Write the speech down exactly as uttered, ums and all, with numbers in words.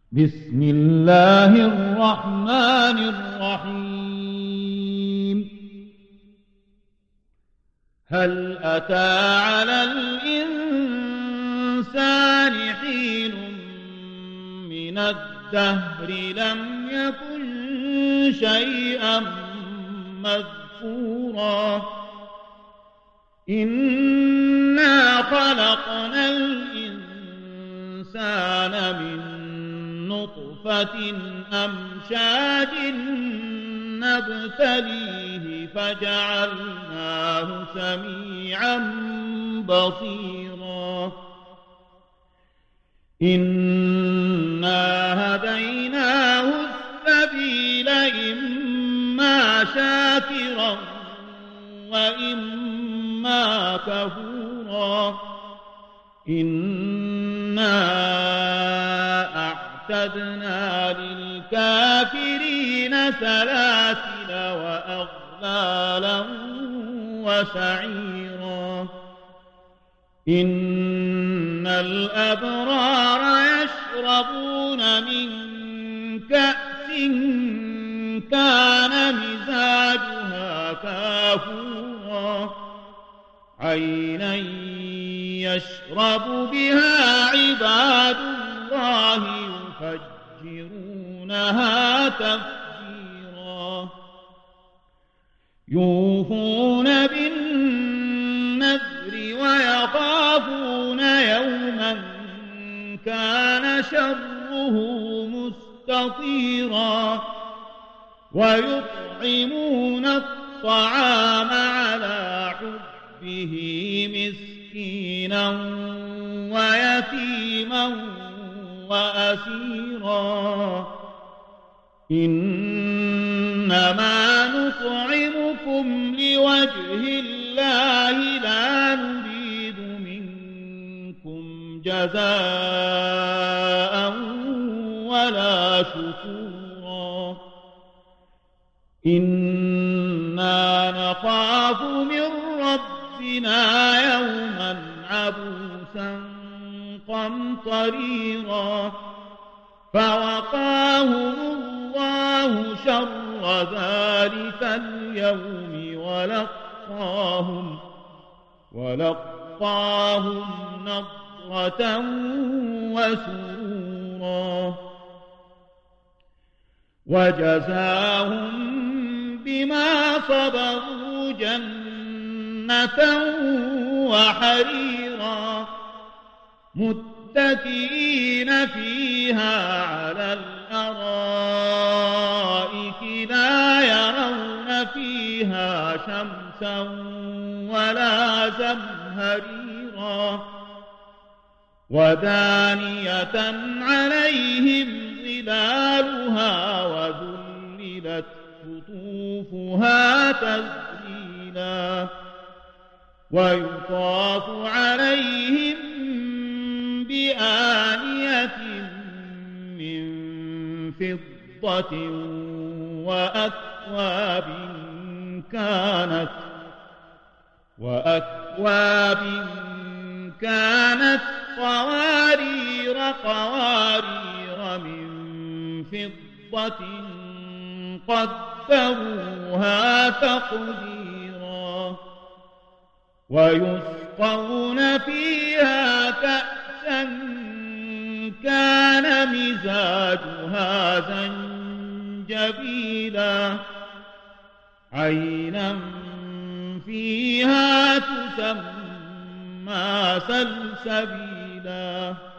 بسم الله الرحمن الرحيم هل أتى على الإنسان حين من الدهر لم يكن شيئا مذكورا إنا خلقنا الإنسان من نطفة أمشاج نبتليه فجعلناه سميعا بصيرا إنا هديناه السبيل إما شاكرا وإما كفورا إنا أعتدنا للكافرين سلاسل وأغلالا وسعيرا إن الأبرار يشربون من كأس كان مزاجها كافورا عينا يشرب بها عباد الله يفجرونها تفجيرا يوفون بالنذر ويخافون يوما كان شره مستطيرا ويطعمون الطعام على حبه مسكينا ويتيما وأسيرا إنما نطعمكم لوجه الله لا نريد منكم جزاء ولا شكورا إنا نخاف من ربنا يوما عبوسا قمطريرا فوقاهم الله شر ذلك اليوم ولقاهم ولقاهم نضرة وسرورا وجزاهم بما صبروا جنة وحريرا متكئين فيها على الأرائك لا يرون فيها شمسا ولا زمهريرا ودانية عليهم ظلالها وذللت قطوفها تذليلا ويطاف عليهم بآنية من فضة وأكواب كانت وأكواب كانت قوارير قوارير من فضة قدروها تقديرا ويسقون فيها كأسا كان مزاجها زنجبيلا عينا فيها تسمى سلسبيلا